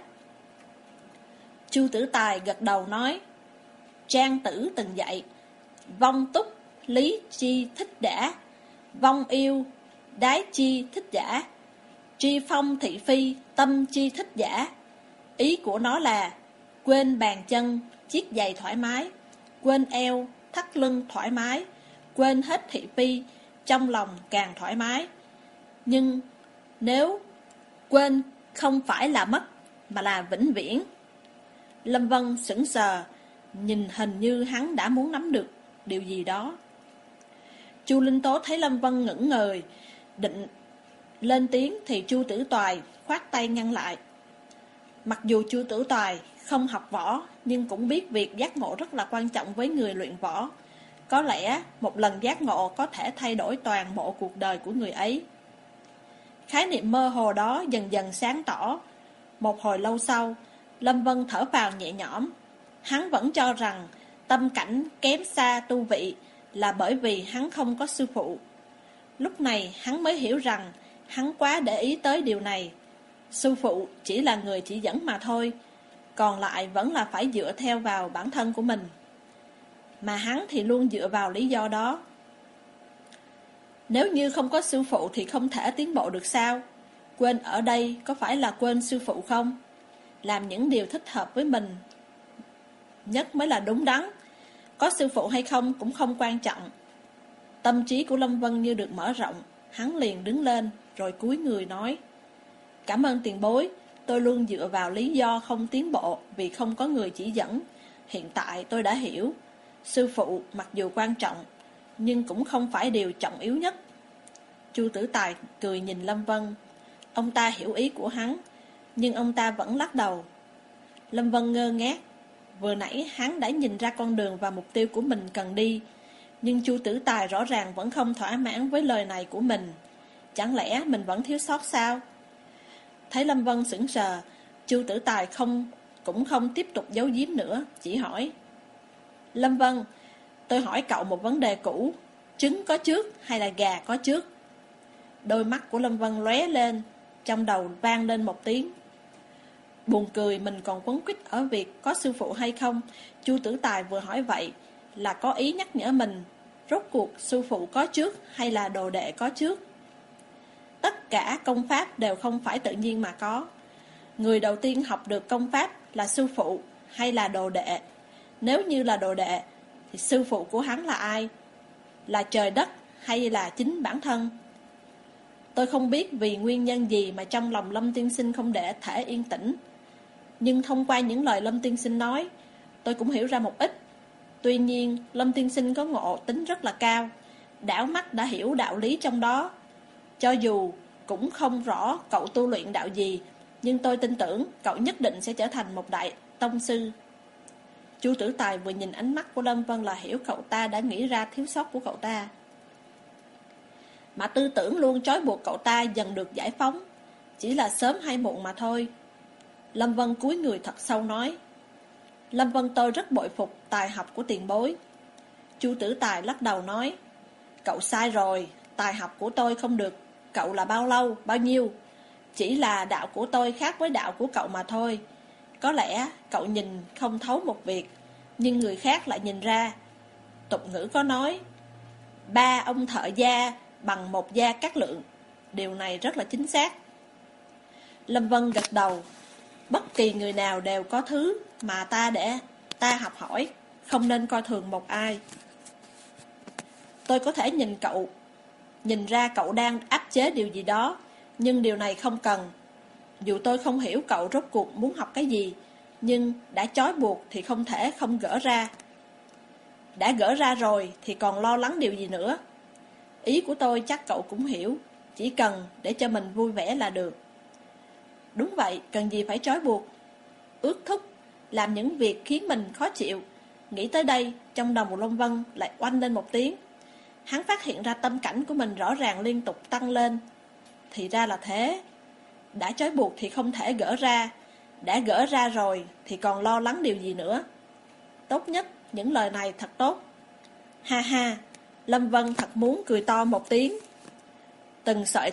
Chu Tử Tài gật đầu nói, Trang Tử từng dạy, vong túc lý chi thích đã, vong yêu đái chi thích giả, tri phong thị phi tâm chi thích giả. Ý của nó là quên bàn chân chiếc giày thoải mái, quên eo thắt lưng thoải mái, quên hết thị phi, trong lòng càng thoải mái. Nhưng nếu quên không phải là mất, mà là vĩnh viễn. Lâm Vân sững sờ, nhìn hình như hắn đã muốn nắm được điều gì đó. Chu Linh Tố thấy Lâm Vân ngẩn người, định lên tiếng thì Chu Tử Toài khoát tay ngăn lại. Mặc dù Chu Tử Toài không học võ, nhưng cũng biết việc giác ngộ rất là quan trọng với người luyện võ. Có lẽ một lần giác ngộ có thể thay đổi toàn bộ cuộc đời của người ấy. Khái niệm mơ hồ đó dần dần sáng tỏ. Một hồi lâu sau, Lâm Vân thở vào nhẹ nhõm. Hắn vẫn cho rằng tâm cảnh kém xa tu vị là bởi vì hắn không có sư phụ. Lúc này hắn mới hiểu rằng hắn quá để ý tới điều này. Sư phụ chỉ là người chỉ dẫn mà thôi, còn lại vẫn là phải dựa theo vào bản thân của mình. Mà hắn thì luôn dựa vào lý do đó. Nếu như không có sư phụ thì không thể tiến bộ được sao? Quên ở đây có phải là quên sư phụ không? Làm những điều thích hợp với mình nhất mới là đúng đắn. Có sư phụ hay không cũng không quan trọng. Tâm trí của Lâm Vân như được mở rộng. Hắn liền đứng lên rồi cúi người nói: Cảm ơn tiền bối. Tôi luôn dựa vào lý do không tiến bộ vì không có người chỉ dẫn. Hiện tại tôi đã hiểu, sư phụ mặc dù quan trọng nhưng cũng không phải điều trọng yếu nhất. Chu Tử Tài cười nhìn Lâm Vân. Ông ta hiểu ý của hắn, nhưng ông ta vẫn lắc đầu. Lâm Vân ngơ ngác. Vừa nãy hắn đã nhìn ra con đường và mục tiêu của mình cần đi, nhưng Chu Tử Tài rõ ràng vẫn không thỏa mãn với lời này của mình. Chẳng lẽ mình vẫn thiếu sót sao? Thấy Lâm Vân sững sờ, Chu Tử Tài cũng không tiếp tục giấu giếm nữa, chỉ hỏi: Lâm Vân, tôi hỏi cậu một vấn đề cũ, trứng có trước hay là gà có trước? Đôi mắt của Lâm Vân lóe lên, trong đầu vang lên một tiếng. Buồn cười mình còn quấn quýt ở việc có sư phụ hay không. Chu Tử Tài vừa hỏi vậy là có ý nhắc nhở mình, rốt cuộc sư phụ có trước hay là đồ đệ có trước? Tất cả công pháp đều không phải tự nhiên mà có. Người đầu tiên học được công pháp là sư phụ hay là đồ đệ? Nếu như là đồ đệ thì sư phụ của hắn là ai? Là trời đất hay là chính bản thân? Tôi không biết vì nguyên nhân gì mà trong lòng Lâm Tiên Sinh không để thể yên tĩnh. Nhưng thông qua những lời Lâm Tiên Sinh nói, tôi cũng hiểu ra một ít. Tuy nhiên, Lâm Tiên Sinh có ngộ tính rất là cao, đảo mắt đã hiểu đạo lý trong đó. Cho dù cũng không rõ cậu tu luyện đạo gì, nhưng tôi tin tưởng cậu nhất định sẽ trở thành một đại tông sư. Chu Tử Tài vừa nhìn ánh mắt của Lâm Vân là hiểu cậu ta đã nghĩ ra thiếu sót của cậu ta. Mà tư tưởng luôn trói buộc cậu ta dần được giải phóng, chỉ là sớm hay muộn mà thôi. Lâm Vân cúi người thật sâu nói: Lâm Vân, tôi rất bội phục tài học của tiền bối. Chu Tử Tài lắc đầu nói: Cậu sai rồi, tài học của tôi không được cậu là bao lâu, bao nhiêu. Chỉ là đạo của tôi khác với đạo của cậu mà thôi. Có lẽ cậu nhìn không thấu một việc, nhưng người khác lại nhìn ra. Tục ngữ có nói: ba ông thợ gia bằng một gia cát lượng. Điều này rất là chính xác. Lâm Vân gật đầu. Bất kỳ người nào đều có thứ mà ta học hỏi, không nên coi thường một ai. Tôi có thể nhìn ra cậu đang áp chế điều gì đó, nhưng điều này không cần. Dù tôi không hiểu cậu rốt cuộc muốn học cái gì, nhưng đã trói buộc thì không thể không gỡ ra. Đã gỡ ra rồi thì còn lo lắng điều gì nữa? Ý của tôi chắc cậu cũng hiểu, chỉ cần để cho mình vui vẻ là được. Đúng vậy, cần gì phải trói buộc, ước thúc, làm những việc khiến mình khó chịu. Nghĩ tới đây, trong đầu Lâm Vân lại oanh lên một tiếng. Hắn phát hiện ra tâm cảnh của mình rõ ràng liên tục tăng lên. Thì ra là thế. Đã trói buộc thì không thể gỡ ra. Đã gỡ ra rồi thì còn lo lắng điều gì nữa? Tốt nhất, những lời này thật tốt. Ha ha, Lâm Vân thật muốn cười to một tiếng. Từng sợi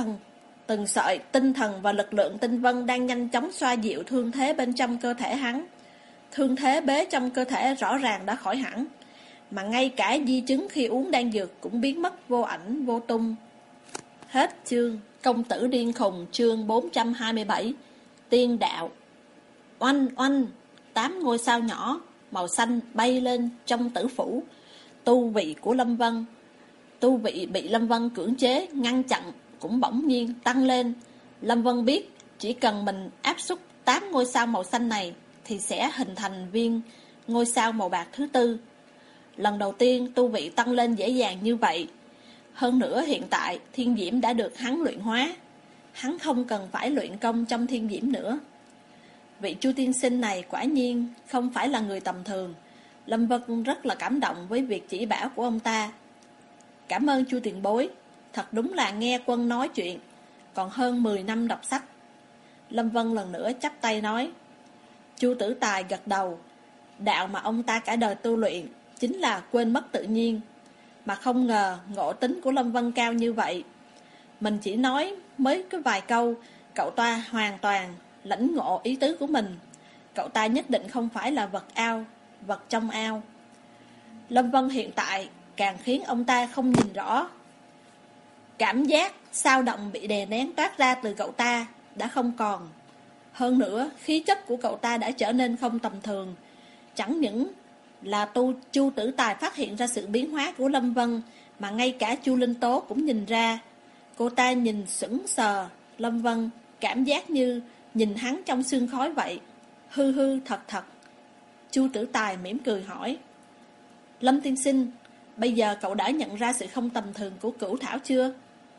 tinh thần và lực lượng tinh vân đang nhanh chóng xoa dịu thương thế bên trong cơ thể hắn. Thương thế bế trong cơ thể rõ ràng đã khỏi hẳn, mà ngay cả di chứng khi uống đan dược cũng biến mất vô ảnh vô tung. Hết chương. Công tử điên khùng, chương 427. Tiên đạo. Oanh oanh, 8 ngôi sao nhỏ màu xanh bay lên trong tử phủ. Tu vị của Lâm Vân, tu vị bị Lâm Vân cưỡng chế ngăn chặn cũng bỗng nhiên tăng lên. Lâm Vân biết chỉ cần mình áp xúc 8 ngôi sao màu xanh này thì sẽ hình thành viên ngôi sao màu bạc thứ tư. Lần đầu tiên tu vị tăng lên dễ dàng như vậy. Hơn nữa hiện tại thiên diễm đã được hắn luyện hóa, hắn không cần phải luyện công trong thiên diễm nữa. Vị Chu tiên sinh này quả nhiên không phải là người tầm thường. Lâm Vân rất là cảm động với việc chỉ bảo của ông ta. Cảm ơn Chu tiền bối, thật đúng là nghe quân nói chuyện, còn hơn 10 năm đọc sách. Lâm Vân lần nữa chắp tay nói. Chu Tử Tài gật đầu. Đạo mà ông ta cả đời tu luyện chính là quên mất tự nhiên. Mà không ngờ ngộ tính của Lâm Vân cao như vậy. Mình chỉ nói mới cái vài câu, cậu ta hoàn toàn lãnh ngộ ý tứ của mình. Cậu ta nhất định không phải là vật trong ao. Lâm Vân hiện tại càng khiến ông ta không nhìn rõ. Cảm giác sao động bị đè nén toát ra từ cậu ta đã không còn. Hơn nữa, khí chất của cậu ta đã trở nên không tầm thường. Chẳng những là Chu Tử Tài phát hiện ra sự biến hóa của Lâm Vân, mà ngay cả Chu Linh Tố cũng nhìn ra. Cô ta nhìn sững sờ Lâm Vân, cảm giác như nhìn hắn trong sương khói vậy. Hư hư thật thật. Chu Tử Tài mỉm cười hỏi. Lâm tiên sinh, bây giờ cậu đã nhận ra sự không tầm thường của Cửu Thảo chưa?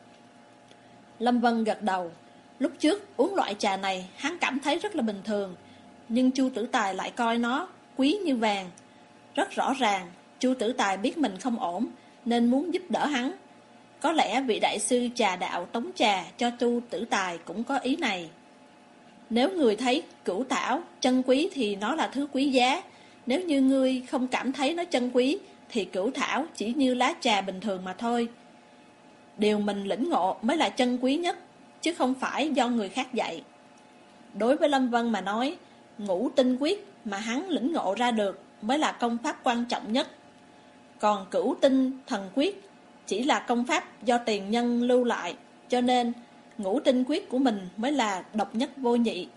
Lâm Vân gật đầu. Lúc trước uống loại trà này hắn cảm thấy rất là bình thường, nhưng Chu Tử Tài lại coi nó quý như vàng. Rất rõ ràng Chu Tử Tài biết mình không ổn nên muốn giúp đỡ hắn. Có lẽ vị đại sư trà đạo tống trà cho Chu Tử Tài cũng có ý này. Nếu người thấy Cửu Thảo chân quý thì nó là thứ quý giá. Nếu như ngươi không cảm thấy nó chân quý thì Cửu Thảo chỉ như lá trà bình thường mà thôi. Điều mình lĩnh ngộ mới là chân quý nhất, chứ không phải do người khác dạy. Đối với Lâm Vân mà nói, ngũ tinh quyết mà hắn lĩnh ngộ ra được mới là công pháp quan trọng nhất. Còn cửu tinh thần quyết chỉ là công pháp do tiền nhân lưu lại, cho nên ngũ tinh quyết của mình mới là độc nhất vô nhị.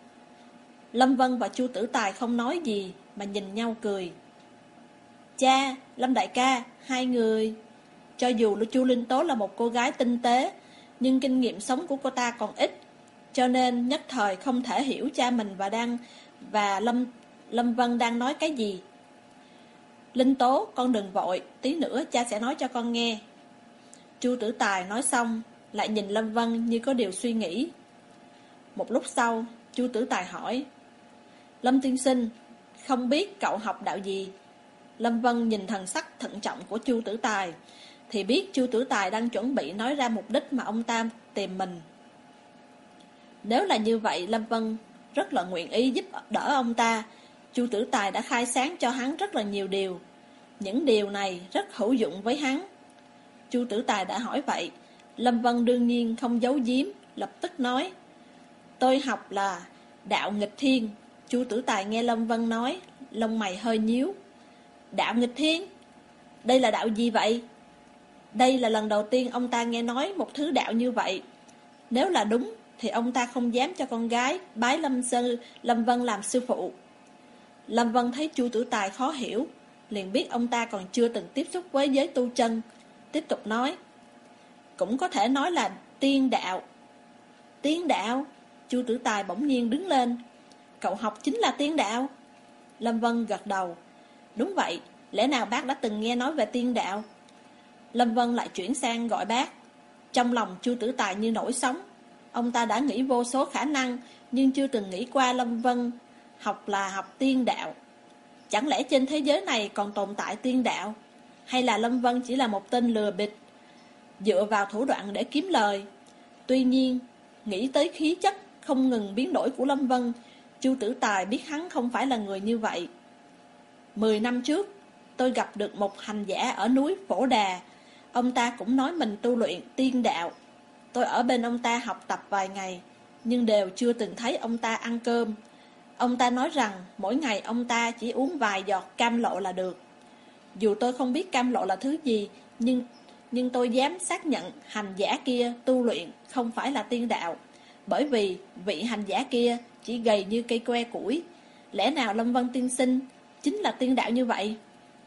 Lâm Vân và Chu Tử Tài không nói gì mà nhìn nhau cười. Cha, Lâm đại ca, hai người. Cho dù Chu Linh Tố là một cô gái tinh tế, nhưng kinh nghiệm sống của cô ta còn ít, cho nên nhất thời không thể hiểu cha mình và Lâm Vân đang nói cái gì. Linh Tố, con đừng vội, tí nữa cha sẽ nói cho con nghe. Chu Tử Tài nói xong, lại nhìn Lâm Vân như có điều suy nghĩ. Một lúc sau, Chu Tử Tài hỏi. Lâm tiên sinh, không biết cậu học đạo gì? Lâm Vân nhìn thần sắc thận trọng của Chu Tử Tài, thì biết Chu Tử Tài đang chuẩn bị nói ra mục đích mà ông ta tìm mình. Nếu là như vậy, Lâm Vân rất là nguyện ý giúp đỡ ông ta. Chu Tử Tài đã khai sáng cho hắn rất là nhiều điều. Những điều này rất hữu dụng với hắn. Chu Tử Tài đã hỏi vậy, Lâm Vân đương nhiên không giấu giếm, lập tức nói. Tôi học là đạo nghịch thiên. Chu Tử Tài nghe Lâm Vân nói, lông mày hơi nhíu. Đạo nghịch thiên? Đây là đạo gì vậy? Đây là lần đầu tiên ông ta nghe nói một thứ đạo như vậy. Nếu là đúng thì ông ta không dám cho con gái bái Lâm Vân làm sư phụ. Lâm Vân thấy Chu Tử Tài khó hiểu, liền biết ông ta còn chưa từng tiếp xúc với giới tu chân, tiếp tục nói. Cũng có thể nói là tiên đạo. Tiên đạo? Chu Tử Tài bỗng nhiên đứng lên. Cậu học chính là tiên đạo? Lâm Vân gật đầu. Đúng vậy, lẽ nào bác đã từng nghe nói về tiên đạo? Lâm Vân lại chuyển sang gọi bác. Trong lòng Chu Tử Tài như nổi sóng. Ông ta đã nghĩ vô số khả năng, nhưng chưa từng nghĩ qua Lâm Vân học là học tiên đạo. Chẳng lẽ trên thế giới này còn tồn tại tiên đạo? Hay là Lâm Vân chỉ là một tên lừa bịp, dựa vào thủ đoạn để kiếm lời? Tuy nhiên, nghĩ tới khí chất không ngừng biến đổi của Lâm Vân, Chu Tử Tài biết hắn không phải là người như vậy. 10 năm trước, tôi gặp được một hành giả ở núi Phổ Đà. Ông ta cũng nói mình tu luyện tiên đạo. Tôi ở bên ông ta học tập vài ngày, nhưng đều chưa từng thấy ông ta ăn cơm. Ông ta nói rằng mỗi ngày ông ta chỉ uống vài giọt cam lộ là được. Dù tôi không biết cam lộ là thứ gì, nhưng tôi dám xác nhận hành giả kia tu luyện không phải là tiên đạo. Bởi vì vị hành giả kia chỉ gầy như cây que củi. Lẽ nào Lâm Vân tiên sinh chính là tiên đạo như vậy?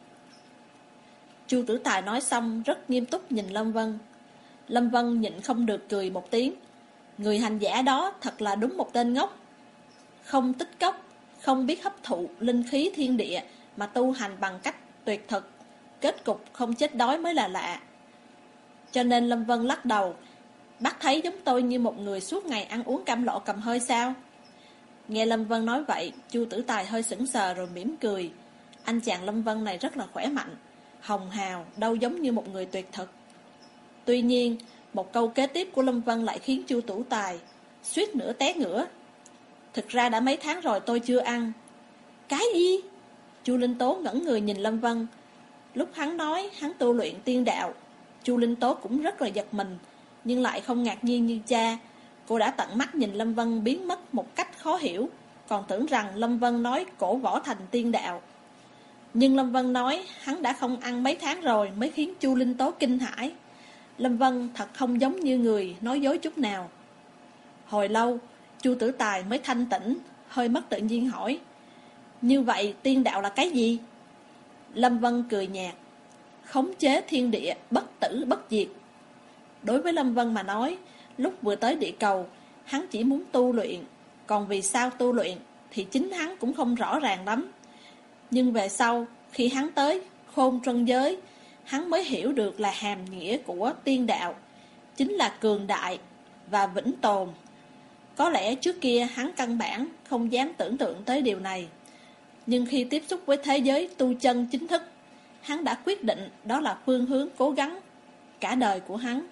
Chu Tử Tài nói xong rất nghiêm túc nhìn Lâm Vân. Lâm Vân nhịn không được cười một tiếng. Người hành giả đó thật là đúng một tên ngốc. Không tích cốc, không biết hấp thụ linh khí thiên địa mà tu hành bằng cách tuyệt thực, kết cục không chết đói mới là lạ. Cho nên Lâm Vân lắc đầu. Bác thấy giống tôi như một người suốt ngày ăn uống cam lộ cầm hơi sao? Nghe Lâm Vân nói vậy, Chu Tử Tài hơi sững sờ rồi mỉm cười. Anh chàng Lâm Vân này rất là khỏe mạnh, hồng hào, đâu giống như một người tuyệt thực. Tuy nhiên, Một câu kế tiếp của Lâm Vân lại khiến Chu Tử Tài suýt nữa té ngửa. Thực ra đã mấy tháng rồi tôi chưa ăn. Cái gì? Chu Linh Tố ngẩn người nhìn Lâm Vân. Lúc hắn nói hắn tu luyện tiên đạo, Chu Linh Tố cũng rất là giật mình, nhưng lại không ngạc nhiên như cha. Cô đã tận mắt nhìn Lâm Vân biến mất một cách khó hiểu, còn tưởng rằng Lâm Vân nói cổ võ thành tiên đạo. Nhưng Lâm Vân nói hắn đã không ăn mấy tháng rồi mới khiến Chu Linh Tố kinh hãi. Lâm Vân thật không giống như người nói dối chút nào. Hồi lâu, Chu Tử Tài mới thanh tỉnh, hơi mất tự nhiên hỏi: như vậy tiên đạo là cái gì? Lâm Vân cười nhạt: khống chế thiên địa, bất tử bất diệt. Đối với Lâm Vân mà nói, lúc vừa tới địa cầu, hắn chỉ muốn tu luyện, còn vì sao tu luyện thì chính hắn cũng không rõ ràng lắm. Nhưng về sau, khi hắn tới Khôn Trân Giới, hắn mới hiểu được là hàm nghĩa của tiên đạo chính là cường đại và vĩnh tồn. Có lẽ trước kia hắn căn bản không dám tưởng tượng tới điều này, nhưng khi tiếp xúc với thế giới tu chân chính thức, hắn đã quyết định đó là phương hướng cố gắng cả đời của hắn.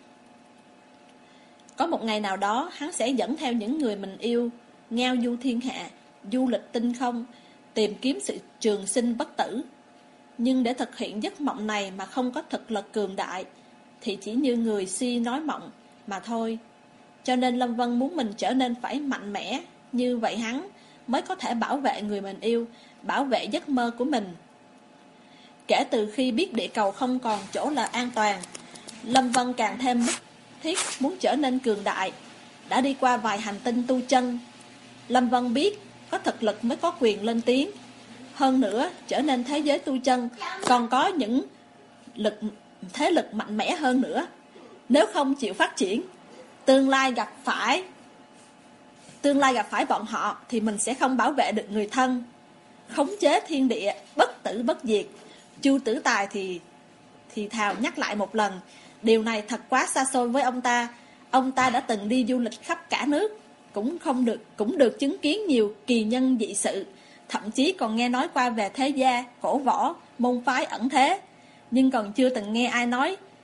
Có một ngày nào đó, hắn sẽ dẫn theo những người mình yêu, ngao du thiên hạ, du lịch tinh không, tìm kiếm sự trường sinh bất tử. Nhưng để thực hiện giấc mộng này mà không có thực lực cường đại, thì chỉ như người si nói mộng mà thôi. Cho nên Lâm Vân muốn mình trở nên phải mạnh mẽ, như vậy hắn mới có thể bảo vệ người mình yêu, bảo vệ giấc mơ của mình. Kể từ khi biết địa cầu không còn chỗ là an toàn, Lâm Vân càng thêm bức thiết muốn trở nên cường đại. Đã đi qua vài hành tinh tu chân, Lâm Vân biết có thực lực mới có quyền lên tiếng. Hơn nữa, trở nên thế giới tu chân còn có những thế lực mạnh mẽ hơn nữa. Nếu không chịu phát triển, tương lai gặp phải bọn họ thì mình sẽ không bảo vệ được người thân. Khống chế thiên địa, bất tử bất diệt. Chu Tử Tài thì thào nhắc lại một lần. Điều này thật quá xa xôi với ông ta. Ông ta đã từng đi du lịch khắp cả nước, cũng được chứng kiến nhiều kỳ nhân dị sự, thậm chí còn nghe nói qua về thế gia, cổ võ, môn phái ẩn thế, nhưng còn chưa từng nghe ai nói